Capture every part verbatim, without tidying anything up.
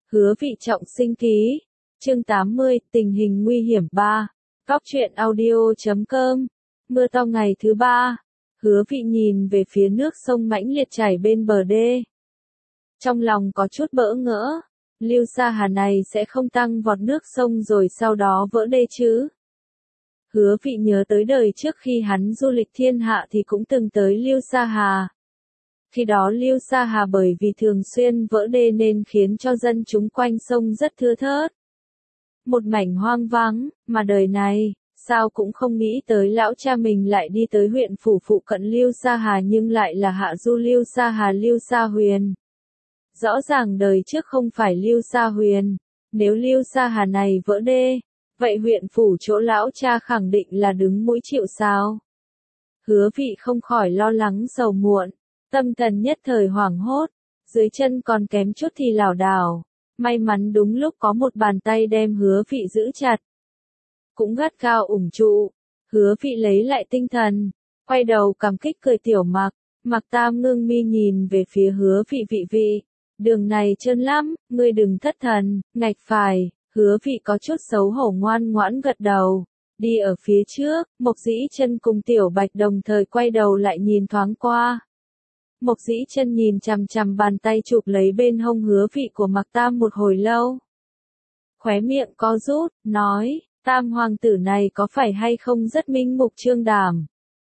Hứa Vị trọng sinh ký. Chương tám mươi, tình hình nguy hiểm ba. Góc truyện audio chấm com. Mưa to ngày thứ ba. Hứa Vị nhìn về phía nước sông mãnh liệt chảy bên bờ đê. Trong lòng có chút bỡ ngỡ. Lưu Sa Hà này sẽ không tăng vọt nước sông rồi sau đó vỡ đê chứ? Hứa Vị nhớ tới đời trước khi hắn du lịch thiên hạ thì cũng từng tới Lưu Sa Hà. Khi đó Lưu Sa Hà bởi vì thường xuyên vỡ đê nên khiến cho dân chúng quanh sông rất thưa thớt. Một mảnh hoang vắng, mà đời này, sao cũng không nghĩ tới lão cha mình lại đi tới huyện phủ phụ cận Lưu Sa Hà nhưng lại là hạ du Lưu Sa Hà Lưu Sa Huyền. Rõ ràng đời trước không phải Lưu Sa Huyền, nếu Lưu Sa Hà này vỡ đê, vậy huyện phủ chỗ lão cha khẳng định là đứng mũi chịu sào. Hứa Vị không khỏi lo lắng sầu muộn, tâm thần nhất thời hoảng hốt, dưới chân còn kém chút thì lảo đảo. May mắn đúng lúc có một bàn tay đem Hứa Vị giữ chặt. Cũng gắt gao ủng trụ. Hứa Vị lấy lại tinh thần, quay đầu cảm kích cười Tiểu Mặc. Mặc Tam ngưng mi nhìn về phía Hứa Vị vị vị. Đường này trơn lắm, ngươi đừng thất thần, ngạch phải. Hứa Vị có chút xấu hổ ngoan ngoãn gật đầu. Đi ở phía trước, Mộc Dĩ Chân cùng Tiểu Bạch đồng thời quay đầu lại nhìn thoáng qua. Mộc Dĩ Chân nhìn chằm chằm bàn tay chụp lấy bên hông Hứa Vị của Mặc Tam một hồi lâu. Khóe miệng co rút, nói, Tam hoàng tử này có phải hay không rất minh mục trương đảm.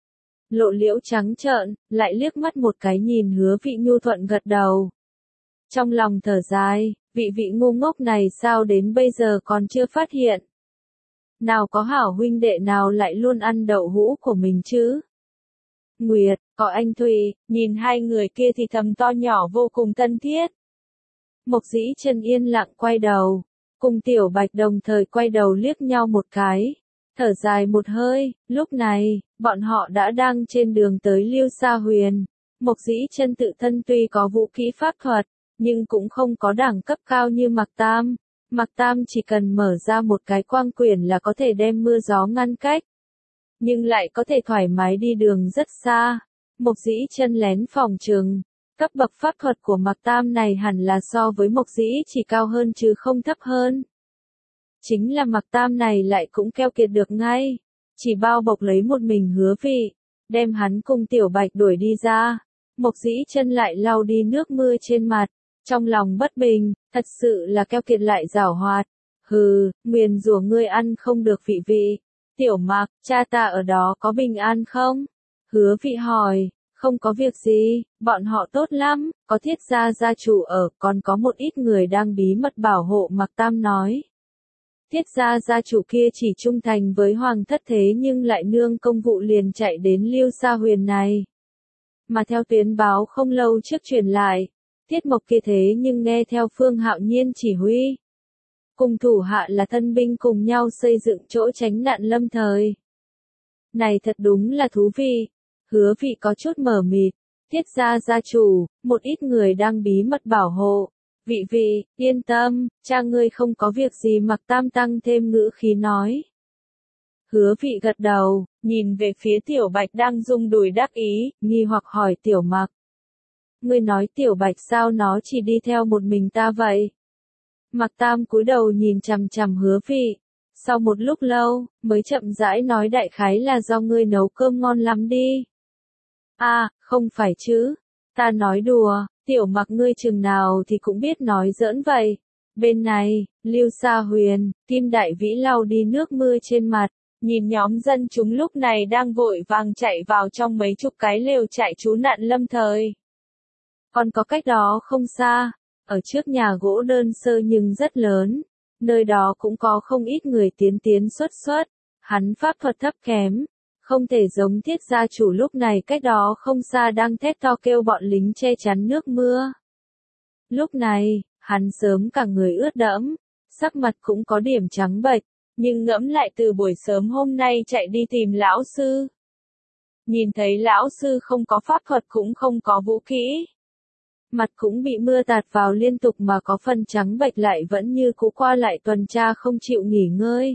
Lộ Liễu trắng trợn, lại liếc mắt một cái nhìn Hứa Vị nhu thuận gật đầu. Trong lòng thở dài, vị vị ngu ngốc này sao đến bây giờ còn chưa phát hiện. Nào có hảo huynh đệ nào lại luôn ăn đậu hũ của mình chứ. Nguyệt, có anh Thùy, nhìn hai người kia thì thầm to nhỏ vô cùng thân thiết. Mộc Dĩ Chân yên lặng quay đầu, cùng Tiểu Bạch đồng thời quay đầu liếc nhau một cái, thở dài một hơi. Lúc này, bọn họ đã đang trên đường tới Lưu Sa Huyền. Mộc Dĩ Chân tự thân tuy có vũ khí pháp thuật, nhưng cũng không có đẳng cấp cao như Mặc Tam. Mặc Tam chỉ cần mở ra một cái quang quyển là có thể đem mưa gió ngăn cách, nhưng lại có thể thoải mái đi đường rất xa. Mộc Dĩ Chân lén phòng trừng, cấp bậc pháp thuật của Mặc Tam này hẳn là so với Mộc Dĩ chỉ cao hơn chứ không thấp hơn. Chính là Mặc Tam này lại cũng keo kiệt được ngay, chỉ bao bọc lấy một mình Hứa Vị, đem hắn cùng Tiểu Bạch đuổi đi ra. Mộc Dĩ Chân lại lau đi nước mưa trên mặt, trong lòng bất bình, thật sự là keo kiệt lại giảo hoạt. Hừ, nguyền rủa ngươi ăn không được vị vị. Tiểu Mặc, cha ta ở đó có bình an không? Hứa Vị hỏi. Không có việc gì, bọn họ tốt lắm, có Thiết gia gia chủ ở, còn có một ít người đang bí mật bảo hộ. Mặc Tam nói. Thiết gia gia chủ kia chỉ trung thành với hoàng thất thế nhưng lại nương công vụ liền chạy đến Lưu Sa Huyền này. Mà theo tuyến báo không lâu trước truyền lại, Thiết Mộc kia thế nhưng nghe theo Phương Hạo Nhiên chỉ huy. Cùng thủ hạ là thân binh cùng nhau xây dựng chỗ tránh nạn lâm thời. Này thật đúng là thú vị. Hứa Vị có chút mờ mịt. Thiết gia gia chủ, một ít người đang bí mật bảo hộ. Vị vị, yên tâm, cha ngươi không có việc gì. Mặc Tam tăng thêm ngữ khí nói. Hứa Vị gật đầu, nhìn về phía Tiểu Bạch đang rung đùi đắc ý, nghi hoặc hỏi Tiểu Mặc. Ngươi nói Tiểu Bạch sao nó chỉ đi theo một mình ta vậy? Mặc Tam cúi đầu nhìn chằm chằm Hứa Vị, sau một lúc lâu, mới chậm rãi nói đại khái là do ngươi nấu cơm ngon lắm đi. À, không phải chứ, ta nói đùa, Tiểu Mặc ngươi chừng nào thì cũng biết nói giỡn vậy. Bên này, Lưu Sa Huyền, Kim Đại Vĩ lau đi nước mưa trên mặt, nhìn nhóm dân chúng lúc này đang vội vàng chạy vào trong mấy chục cái lều trại trú nạn lâm thời. Còn có cách đó không xa, ở trước nhà gỗ đơn sơ nhưng rất lớn, nơi đó cũng có không ít người tiến tiến xuất xuất. Hắn pháp thuật thấp kém, không thể giống Thiết gia chủ lúc này cách đó không xa đang thét to kêu bọn lính che chắn nước mưa. Lúc này, hắn sớm cả người ướt đẫm, sắc mặt cũng có điểm trắng bệch, nhưng ngẫm lại từ buổi sớm hôm nay chạy đi tìm lão sư. Nhìn thấy lão sư không có pháp thuật cũng không có vũ khí. Mặt cũng bị mưa tạt vào liên tục mà có phần trắng bệch lại vẫn như cũ qua lại tuần tra không chịu nghỉ ngơi.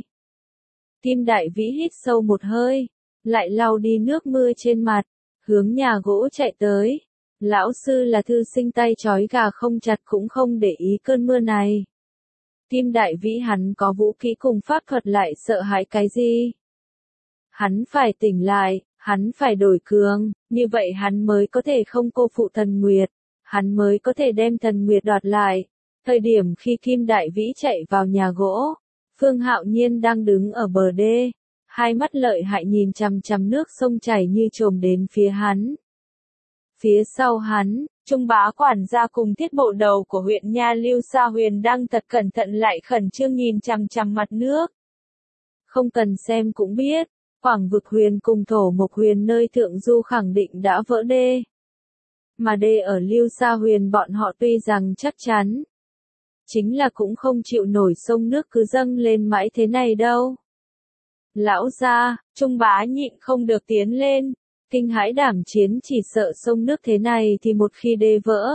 Kim Đại Vĩ hít sâu một hơi, lại lau đi nước mưa trên mặt, hướng nhà gỗ chạy tới. Lão sư là thư sinh tay trói gà không chặt cũng không để ý cơn mưa này, Kim Đại Vĩ hắn có vũ khí cùng pháp thuật lại sợ hãi cái gì? Hắn phải tỉnh lại, hắn phải đổi cường, như vậy hắn mới có thể không cô phụ Thần Nguyệt, hắn mới có thể đem Thần Nguyệt đoạt lại. Thời điểm khi Kim Đại Vĩ chạy vào nhà gỗ, Phương Hạo Nhiên đang đứng ở bờ đê, hai mắt lợi hại nhìn chằm chằm nước sông chảy như trồm đến phía hắn. Phía sau hắn, Trung bá quản gia cùng thiết bộ đầu của huyện Nha Lưu Sa Huyền đang thật cẩn thận lại khẩn trương nhìn chằm chằm mặt nước. Không cần xem cũng biết, Quảng Vực Huyền cùng Thổ Mộc Huyền nơi thượng du khẳng định đã vỡ đê. Mà đê ở Lưu Sa Huyền bọn họ tuy rằng chắc chắn, chính là cũng không chịu nổi sông nước cứ dâng lên mãi thế này đâu. Lão gia, Trung bá nhịn không được tiến lên, kinh hãi đảm chiến chỉ sợ sông nước thế này thì một khi đê vỡ,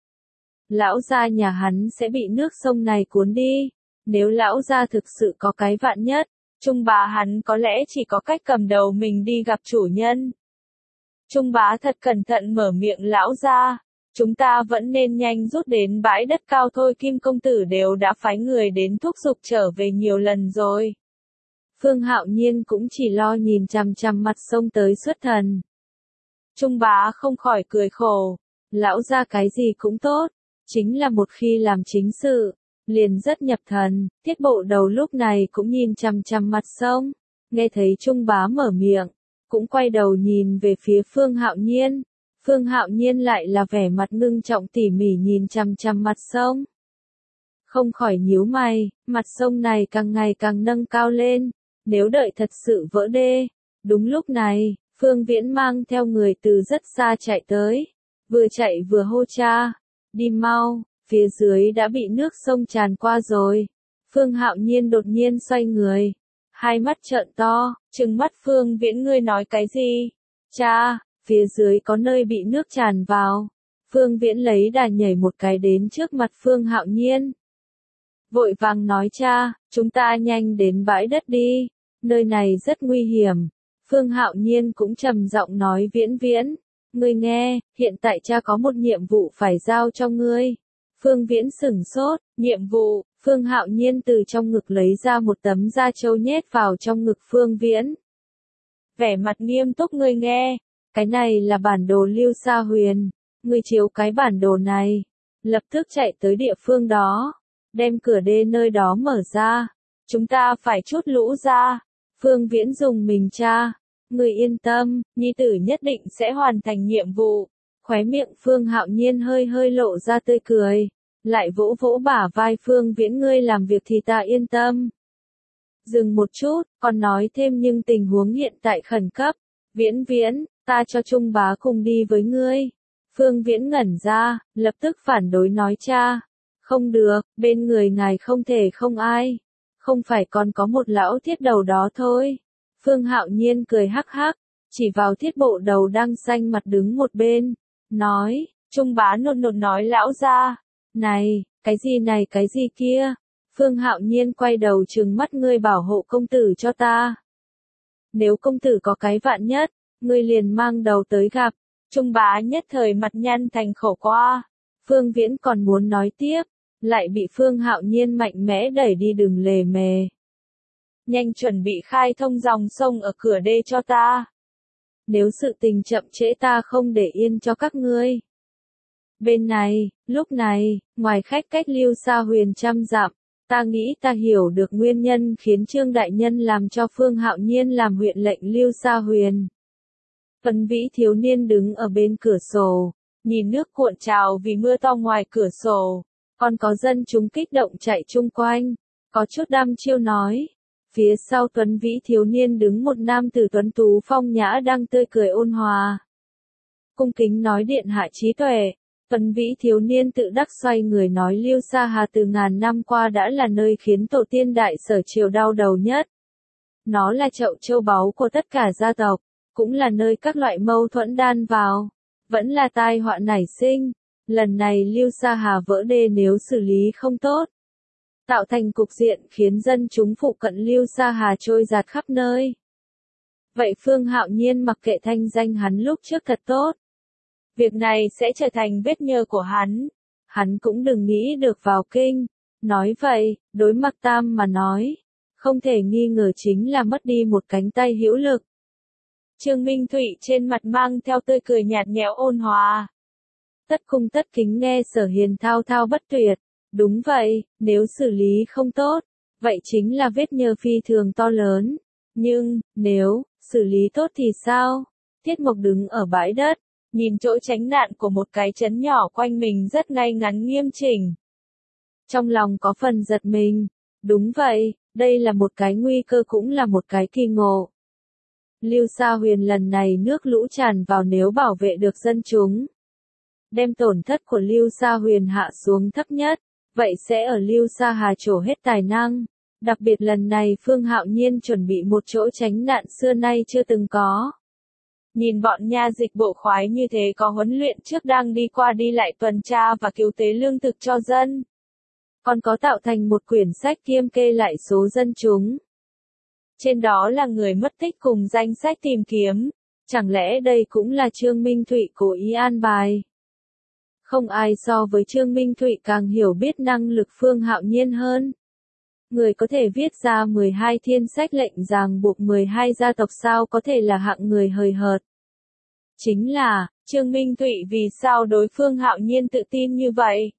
lão gia nhà hắn sẽ bị nước sông này cuốn đi. Nếu lão gia thực sự có cái vạn nhất, Trung bá hắn có lẽ chỉ có cách cầm đầu mình đi gặp chủ nhân. Trung bá thật cẩn thận mở miệng lão gia, chúng ta vẫn nên nhanh rút đến bãi đất cao thôi, Kim công tử đều đã phái người đến thúc giục trở về nhiều lần rồi. Phương Hạo Nhiên cũng chỉ lo nhìn chằm chằm mặt sông tới xuất thần. Trung bá không khỏi cười khổ, lão gia cái gì cũng tốt, chính là một khi làm chính sự, liền rất nhập thần. Thiết bộ đầu lúc này cũng nhìn chằm chằm mặt sông, nghe thấy Trung bá mở miệng, cũng quay đầu nhìn về phía Phương Hạo Nhiên. Phương Hạo Nhiên lại là vẻ mặt ngưng trọng tỉ mỉ nhìn chằm chằm mặt sông. Không khỏi nhíu mày, mặt sông này càng ngày càng nâng cao lên, nếu đợi thật sự vỡ đê. Đúng lúc này, Phương Viễn mang theo người từ rất xa chạy tới, vừa chạy vừa hô cha, đi mau, phía dưới đã bị nước sông tràn qua rồi. Phương Hạo Nhiên đột nhiên xoay người, hai mắt trợn to, trừng mắt Phương Viễn, ngươi nói cái gì? Cha, phía dưới có nơi bị nước tràn vào. Phương Viễn lấy đà nhảy một cái đến trước mặt Phương Hạo Nhiên. Vội vàng nói cha, chúng ta nhanh đến bãi đất đi, nơi này rất nguy hiểm. Phương Hạo Nhiên cũng trầm giọng nói Viễn Viễn, ngươi nghe, hiện tại cha có một nhiệm vụ phải giao cho ngươi. Phương Viễn sửng sốt, nhiệm vụ. Phương Hạo Nhiên từ trong ngực lấy ra một tấm da trâu nhét vào trong ngực Phương Viễn. Vẻ mặt nghiêm túc, ngươi nghe, cái này là bản đồ Lưu Sa Huyền, ngươi chiếu cái bản đồ này, lập tức chạy tới địa phương đó, đem cửa đê nơi đó mở ra, chúng ta phải trút lũ ra. Phương Viễn dùng mình cha, ngươi yên tâm, nhi tử nhất định sẽ hoàn thành nhiệm vụ. Khóe miệng Phương Hạo Nhiên hơi hơi lộ ra tươi cười, lại vỗ vỗ bả vai Phương Viễn, ngươi làm việc thì ta yên tâm. Dừng một chút, còn nói thêm nhưng tình huống hiện tại khẩn cấp. Viễn Viễn, ta cho Trung bá cùng đi với ngươi. Phương Viễn ngẩn ra, lập tức phản đối nói cha, không được, bên người ngài không thể không ai. Không phải còn có một lão thiết đầu đó thôi. Phương Hạo Nhiên cười hắc hắc, chỉ vào thiết bộ đầu đang xanh mặt đứng một bên, nói, Trung bá nôn nôn nói lão gia, này, cái gì này cái gì kia. Phương Hạo Nhiên quay đầu trừng mắt, ngươi bảo hộ công tử cho ta. Nếu công tử có cái vạn nhất, ngươi liền mang đầu tới gặp. Trung bá nhất thời mặt nhăn thành khổ qua. Phương Viễn còn muốn nói tiếp, lại bị Phương Hạo Nhiên mạnh mẽ đẩy đi, đừng lề mề. Nhanh chuẩn bị khai thông dòng sông ở cửa đê cho ta. Nếu sự tình chậm trễ ta không để yên cho các ngươi. Bên này, lúc này, ngoài khách cách Lưu Sa Huyền trăm dặm, ta nghĩ ta hiểu được nguyên nhân khiến Trương Đại Nhân làm cho Phương Hạo Nhiên làm huyện lệnh Lưu Sa Huyền. Tuấn Vĩ thiếu niên đứng ở bên cửa sổ, nhìn nước cuộn trào vì mưa to ngoài cửa sổ, còn có dân chúng kích động chạy chung quanh, có chút đăm chiêu nói. Phía sau Tuấn Vĩ thiếu niên đứng một nam tử tuấn tú phong nhã đang tươi cười ôn hòa. Cung kính nói điện hạ trí tuệ. Tuấn Vĩ thiếu niên tự đắc xoay người nói, Lưu Sa Hà từ ngàn năm qua đã là nơi khiến tổ tiên đại sở triều đau đầu nhất. Nó là chậu châu báu của tất cả gia tộc, cũng là nơi các loại mâu thuẫn đan vào, vẫn là tai họa nảy sinh. Lần này Lưu Sa Hà vỡ đê, nếu xử lý không tốt, tạo thành cục diện khiến dân chúng phụ cận Lưu Sa Hà trôi dạt khắp nơi. Vậy Phương Hạo Nhiên mặc kệ thanh danh hắn lúc trước thật tốt. Việc này sẽ trở thành vết nhơ của hắn. Hắn cũng đừng nghĩ được vào kinh. Nói vậy, đối Mạc Tam mà nói, không thể nghi ngờ chính là mất đi một cánh tay hữu lực. Trương Minh Thụy trên mặt mang theo tươi cười nhạt nhẽo ôn hòa. Tất cung tất kính nghe Sở Hiền thao thao bất tuyệt. Đúng vậy, nếu xử lý không tốt, vậy chính là vết nhơ phi thường to lớn. Nhưng, nếu, xử lý tốt thì sao? Tiết Mộc đứng ở bãi đất, nhìn chỗ tránh nạn của một cái trấn nhỏ quanh mình rất ngay ngắn nghiêm chỉnh. Trong lòng có phần giật mình. Đúng vậy, đây là một cái nguy cơ cũng là một cái kỳ ngộ. Lưu Sa Huyền lần này nước lũ tràn vào nếu bảo vệ được dân chúng, đem tổn thất của Lưu Sa Huyền hạ xuống thấp nhất, vậy sẽ ở Lưu Sa Hà trổ hết tài năng. Đặc biệt lần này Phương Hạo Nhiên chuẩn bị một chỗ tránh nạn xưa nay chưa từng có. Nhìn bọn nha dịch bộ khoái như thế có huấn luyện trước đang đi qua đi lại tuần tra và cứu tế lương thực cho dân. Còn có tạo thành một quyển sách kiêm kê lại số dân chúng. Trên đó là người mất tích cùng danh sách tìm kiếm. Chẳng lẽ đây cũng là Trương Minh Thụy cố ý an bài? Không ai so với Trương Minh Thụy càng hiểu biết năng lực Phương Hạo Nhiên hơn. Người có thể viết ra mười hai thiên sách lệnh ràng buộc mười hai gia tộc sao có thể là hạng người hời hợt. Chính là, Trương Minh Thụy vì sao đối Phương Hạo Nhiên tự tin như vậy?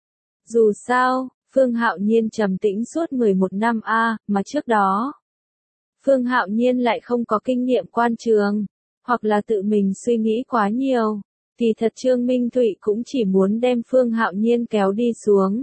Dù sao, Phương Hạo Nhiên trầm tĩnh suốt mười một năm a, mà trước đó, Phương Hạo Nhiên lại không có kinh nghiệm quan trường, hoặc là tự mình suy nghĩ quá nhiều, thì thật Trương Minh Thụy cũng chỉ muốn đem Phương Hạo Nhiên kéo đi xuống.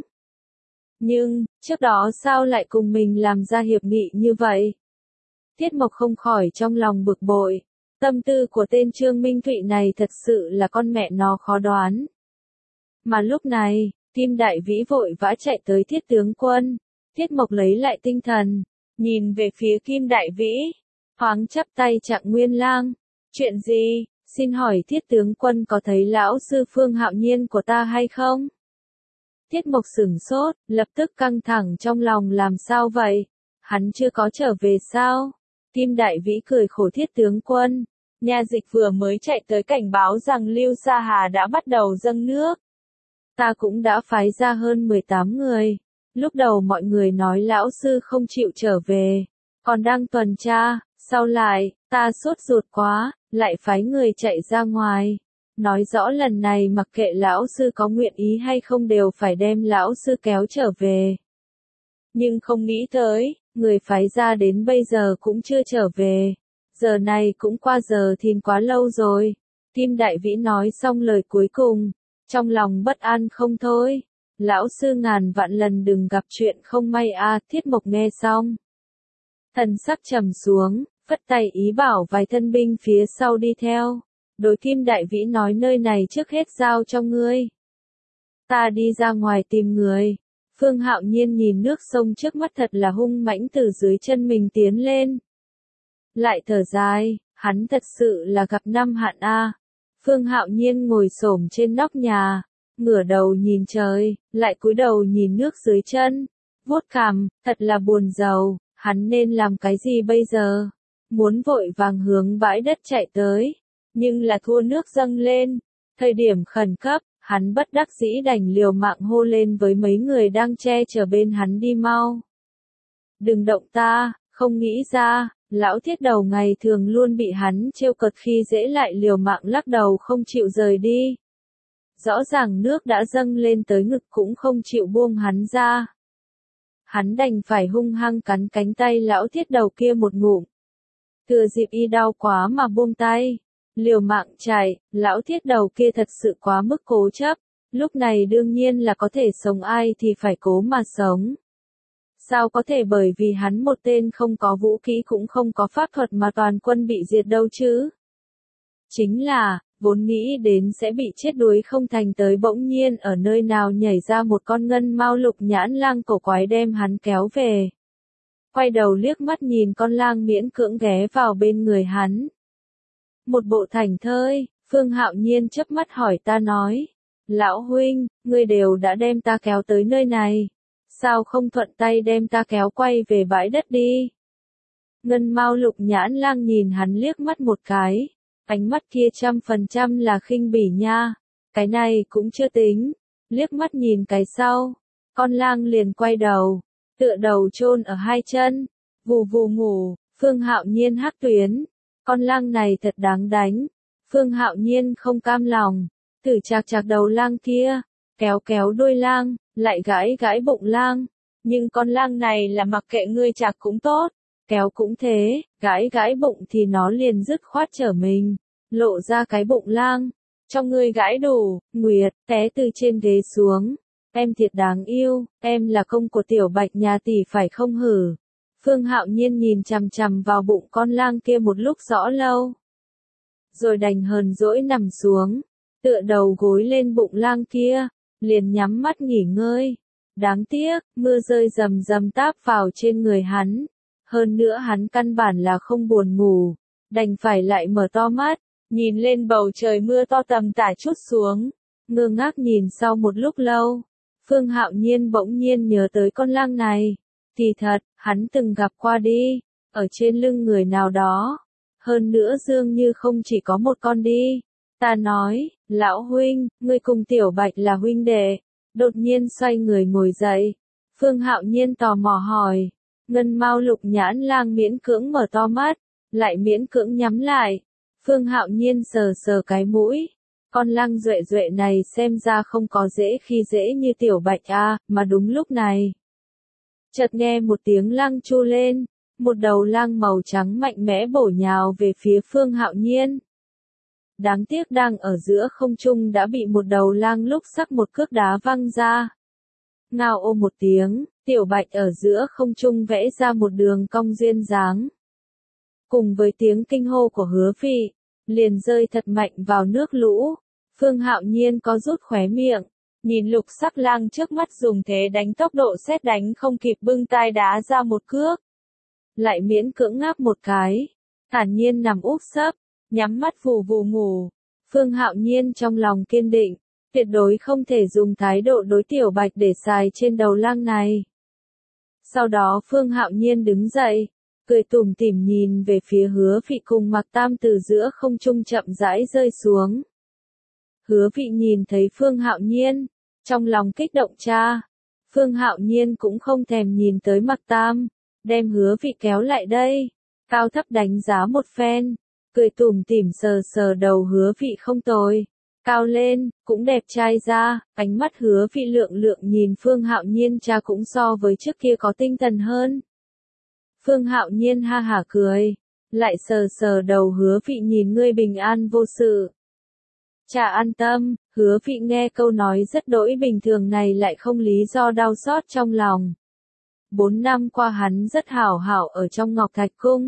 Nhưng, trước đó sao lại cùng mình làm ra hiệp nghị như vậy? Tiết Mộc không khỏi trong lòng bực bội. Tâm tư của tên Trương Minh Thụy này thật sự là con mẹ nó khó đoán. Mà lúc này, Kim Đại Vĩ vội vã chạy tới Thiết tướng quân. Tiết Mộc lấy lại tinh thần, nhìn về phía Kim Đại Vĩ, thoáng chắp tay Trạng Nguyên Lang. Chuyện gì? Xin hỏi Thiết tướng quân có thấy lão sư Phương Hạo Nhiên của ta hay không? Tiết Mộc sửng sốt, lập tức căng thẳng trong lòng làm sao vậy? Hắn chưa có trở về sao? Kim Đại Vĩ cười khổ Thiết tướng quân. Nha dịch vừa mới chạy tới cảnh báo rằng Lưu Sa Hà đã bắt đầu dâng nước. Ta cũng đã phái ra hơn mười tám người. Lúc đầu mọi người nói lão sư không chịu trở về, còn đang tuần tra, sau lại, ta sốt ruột quá, lại phái người chạy ra ngoài. Nói rõ lần này mặc kệ lão sư có nguyện ý hay không đều phải đem lão sư kéo trở về. Nhưng không nghĩ tới, người phái ra đến bây giờ cũng chưa trở về. Giờ này cũng qua giờ thìn quá lâu rồi. Kim Đại Vĩ nói xong lời cuối cùng, trong lòng bất an không thôi. Lão sư ngàn vạn lần đừng gặp chuyện không may a. Thiết Mộc nghe xong, thần sắc trầm xuống, phất tay ý bảo vài thân binh phía sau đi theo. Đối Kim Đại Vĩ nói nơi này trước hết giao cho ngươi. Ta đi ra ngoài tìm người. Phương Hạo Nhiên nhìn nước sông trước mắt thật là hung mãnh từ dưới chân mình tiến lên. Lại thở dài, hắn thật sự là gặp năm hạn a. Phương Hạo Nhiên ngồi xổm trên nóc nhà, ngửa đầu nhìn trời, lại cúi đầu nhìn nước dưới chân, vuốt cằm, thật là buồn rầu, hắn nên làm cái gì bây giờ? Muốn vội vàng hướng bãi đất chạy tới, nhưng là thua nước dâng lên, thời điểm khẩn cấp, hắn bất đắc dĩ đành liều mạng hô lên với mấy người đang che chở bên hắn đi mau. Đừng động ta, không nghĩ ra, lão Thiết đầu ngày thường luôn bị hắn trêu cợt khi dễ lại liều mạng lắc đầu không chịu rời đi. Rõ ràng nước đã dâng lên tới ngực cũng không chịu buông hắn ra. Hắn đành phải hung hăng cắn cánh tay lão Thiết đầu kia một ngụm. Thừa dịp y đau quá mà buông tay, liều mạng chạy, lão Thiết đầu kia thật sự quá mức cố chấp, lúc này đương nhiên là có thể sống ai thì phải cố mà sống. Sao có thể bởi vì hắn một tên không có vũ khí cũng không có pháp thuật mà toàn quân bị diệt đâu chứ? Chính là, vốn nghĩ đến sẽ bị chết đuối không thành tới bỗng nhiên ở nơi nào nhảy ra một con ngân mao lục nhãn lang cổ quái đem hắn kéo về. Quay đầu liếc mắt nhìn con lang miễn cưỡng ghé vào bên người hắn. Một bộ thảnh thơi, Phương Hạo Nhiên chớp mắt hỏi ta nói. Lão huynh, ngươi đều đã đem ta kéo tới nơi này. Sao không thuận tay đem ta kéo quay về bãi đất đi? Ngân Mao Lục Nhãn Lang nhìn hắn liếc mắt một cái, ánh mắt kia trăm phần trăm là khinh bỉ nha. Cái này cũng chưa tính, liếc mắt nhìn cái sau, con lang liền quay đầu, tựa đầu chôn ở hai chân, vù vù ngủ. Phương Hạo Nhiên hắc tuyến, con lang này thật đáng đánh. Phương Hạo Nhiên không cam lòng, thử chạc chạc đầu lang kia, kéo kéo đuôi lang, lại gãi gãi bụng lang. Nhưng con lang này là mặc kệ ngươi chạc cũng tốt, kéo cũng thế, gãi gãi bụng thì nó liền dứt khoát trở mình, lộ ra cái bụng lang. Cho ngươi gãi đủ. Nguyệt té từ trên ghế xuống, em thiệt đáng yêu, em là công của tiểu Bạch nhà tỷ phải không hử? Phương Hạo Nhiên nhìn chằm chằm vào bụng con lang kia một lúc rõ lâu, rồi đành hờn dỗi nằm xuống, tựa đầu gối lên bụng lang kia, liền nhắm mắt nghỉ ngơi. Đáng tiếc, mưa rơi rầm rầm táp vào trên người hắn, hơn nữa hắn căn bản là không buồn ngủ, đành phải lại mở to mắt, nhìn lên bầu trời mưa to tầm tả chút xuống, ngơ ngác nhìn sau một lúc lâu. Phương Hạo Nhiên bỗng nhiên nhớ tới con lang này, thì thật, hắn từng gặp qua đi, ở trên lưng người nào đó. Hơn nữa dường như không chỉ có một con đi. Ta nói, lão huynh, ngươi cùng tiểu Bạch là huynh đệ. Đột nhiên xoay người ngồi dậy. Phương Hạo Nhiên tò mò hỏi. Ngân Mao Lục Nhãn Lang miễn cưỡng mở to mắt, lại miễn cưỡng nhắm lại. Phương Hạo Nhiên sờ sờ cái mũi. Con lang duệ duệ này xem ra không có dễ khi dễ như tiểu Bạch a, mà đúng lúc này. Chợt nghe một tiếng lang chu lên, một đầu lang màu trắng mạnh mẽ bổ nhào về phía Phương Hạo Nhiên. Đáng tiếc đang ở giữa không trung đã bị một đầu lang lúc sắc một cước đá văng ra. Ngao ô một tiếng, tiểu Bạch ở giữa không trung vẽ ra một đường cong duyên dáng. Cùng với tiếng kinh hô của Hứa Vị, liền rơi thật mạnh vào nước lũ. Phương Hạo Nhiên có rút khóe miệng, nhìn lục sắc lang trước mắt dùng thế đánh tốc độ sét đánh không kịp bưng tai đá ra một cước. Lại miễn cưỡng ngáp một cái, thản nhiên nằm úp sấp, nhắm mắt vù vù ngủ. Phương Hạo Nhiên trong lòng kiên định, tuyệt đối không thể dùng thái độ đối tiểu Bạch để xài trên đầu lang này. Sau đó Phương Hạo Nhiên đứng dậy, cười tủm tỉm nhìn về phía Hứa Vị cùng Mạc Tam từ giữa không trung chậm rãi rơi xuống. Hứa Vị nhìn thấy Phương Hạo Nhiên, trong lòng kích động cha. Phương Hạo Nhiên cũng không thèm nhìn tới Mạc Tam, đem Hứa Vị kéo lại đây, cao thấp đánh giá một phen, cười tủm tỉm sờ sờ đầu Hứa Vị không tồi, cao lên, cũng đẹp trai ra. Ánh mắt Hứa Vị lượng lượng nhìn Phương Hạo Nhiên cha cũng so với trước kia có tinh thần hơn. Phương Hạo Nhiên ha hả cười, lại sờ sờ đầu Hứa Vị nhìn ngươi bình an vô sự. Cha an tâm. Hứa Vị nghe câu nói rất đỗi bình thường này lại không lý do đau xót trong lòng. Bốn năm qua hắn rất hảo hảo ở trong Ngọc Thạch Cung.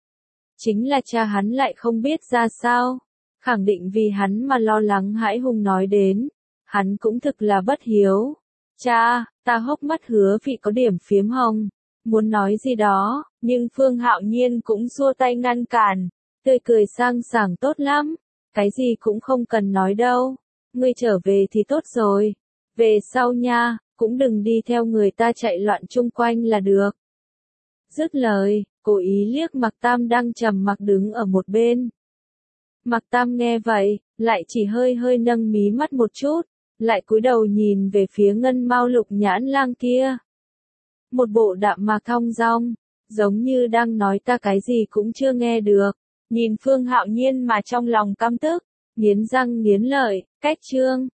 Chính là cha hắn lại không biết ra sao. Khẳng định vì hắn mà lo lắng hãi hùng nói đến. Hắn cũng thực là bất hiếu. Cha, ta hốc mắt Hứa Vị có điểm phiếm hồng. Muốn nói gì đó, nhưng Phương Hạo Nhiên cũng xua tay ngăn cản. Tươi cười sang sảng tốt lắm. Cái gì cũng không cần nói đâu. Ngươi trở về thì tốt rồi. Về sau nha, cũng đừng đi theo người ta chạy loạn chung quanh là được. Dứt lời, cố ý liếc Mạc Tam đang trầm mặc đứng ở một bên. Mạc Tam nghe vậy, lại chỉ hơi hơi nâng mí mắt một chút, lại cúi đầu nhìn về phía Ngân Mao Lục Nhãn Lang kia. Một bộ đạm mạc thong dong, giống như đang nói ta cái gì cũng chưa nghe được. Nhìn Phương Hạo Nhiên mà trong lòng căm tức, nghiến răng nghiến lợi, cách chương.